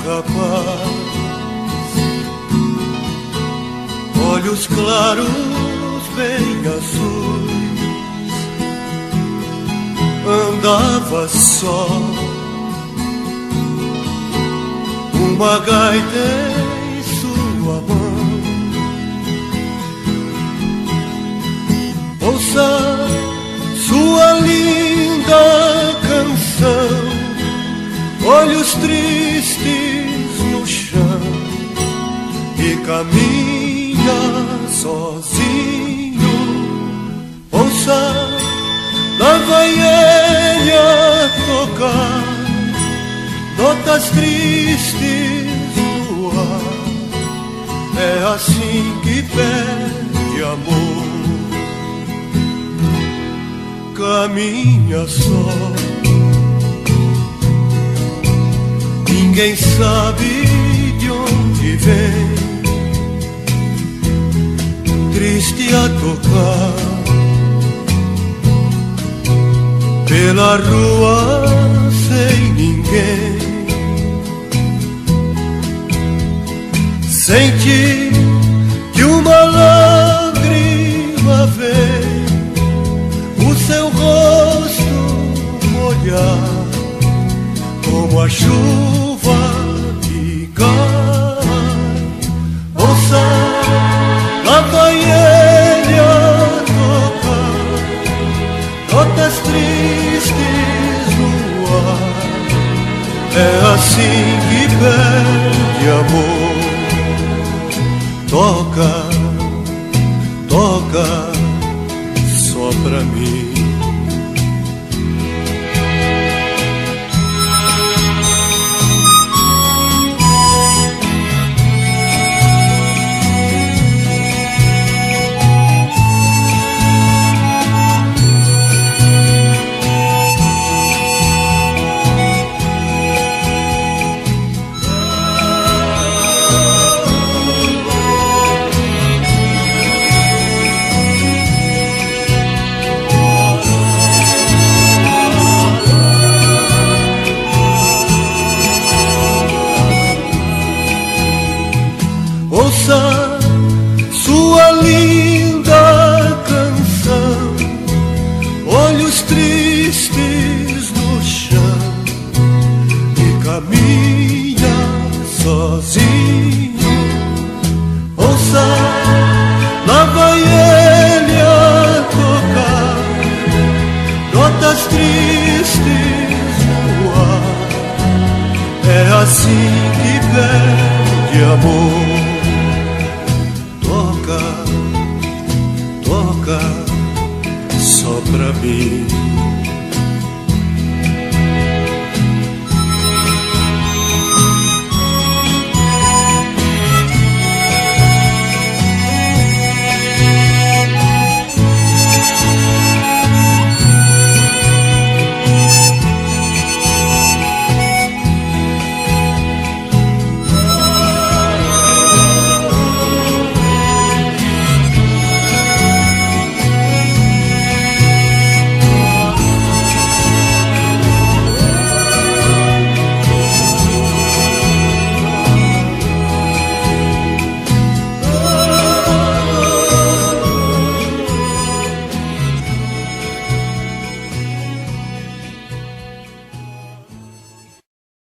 capaz. Olhos claros, bem azuis, andava só, uma gaita em sua mão. Ouça sua linda canção, olhos tristes no chão, e caminha sozinho. Ouça, lá vai ele a tocar notas tristes no ar. É assim que pede amor, caminha só. Ninguém sabe de onde vem, triste a tocar pela rua sem ninguém. Sente que uma lágrima vem o seu rosto molhar, como a chuva que cai. Ouça, lá vai ele a tocar notas tristes no ar. É assim que pede amor. Toca, toca só pra mim. Ouça sua linda canção, olhos tristes no chão, e caminha sozinho. Ouça,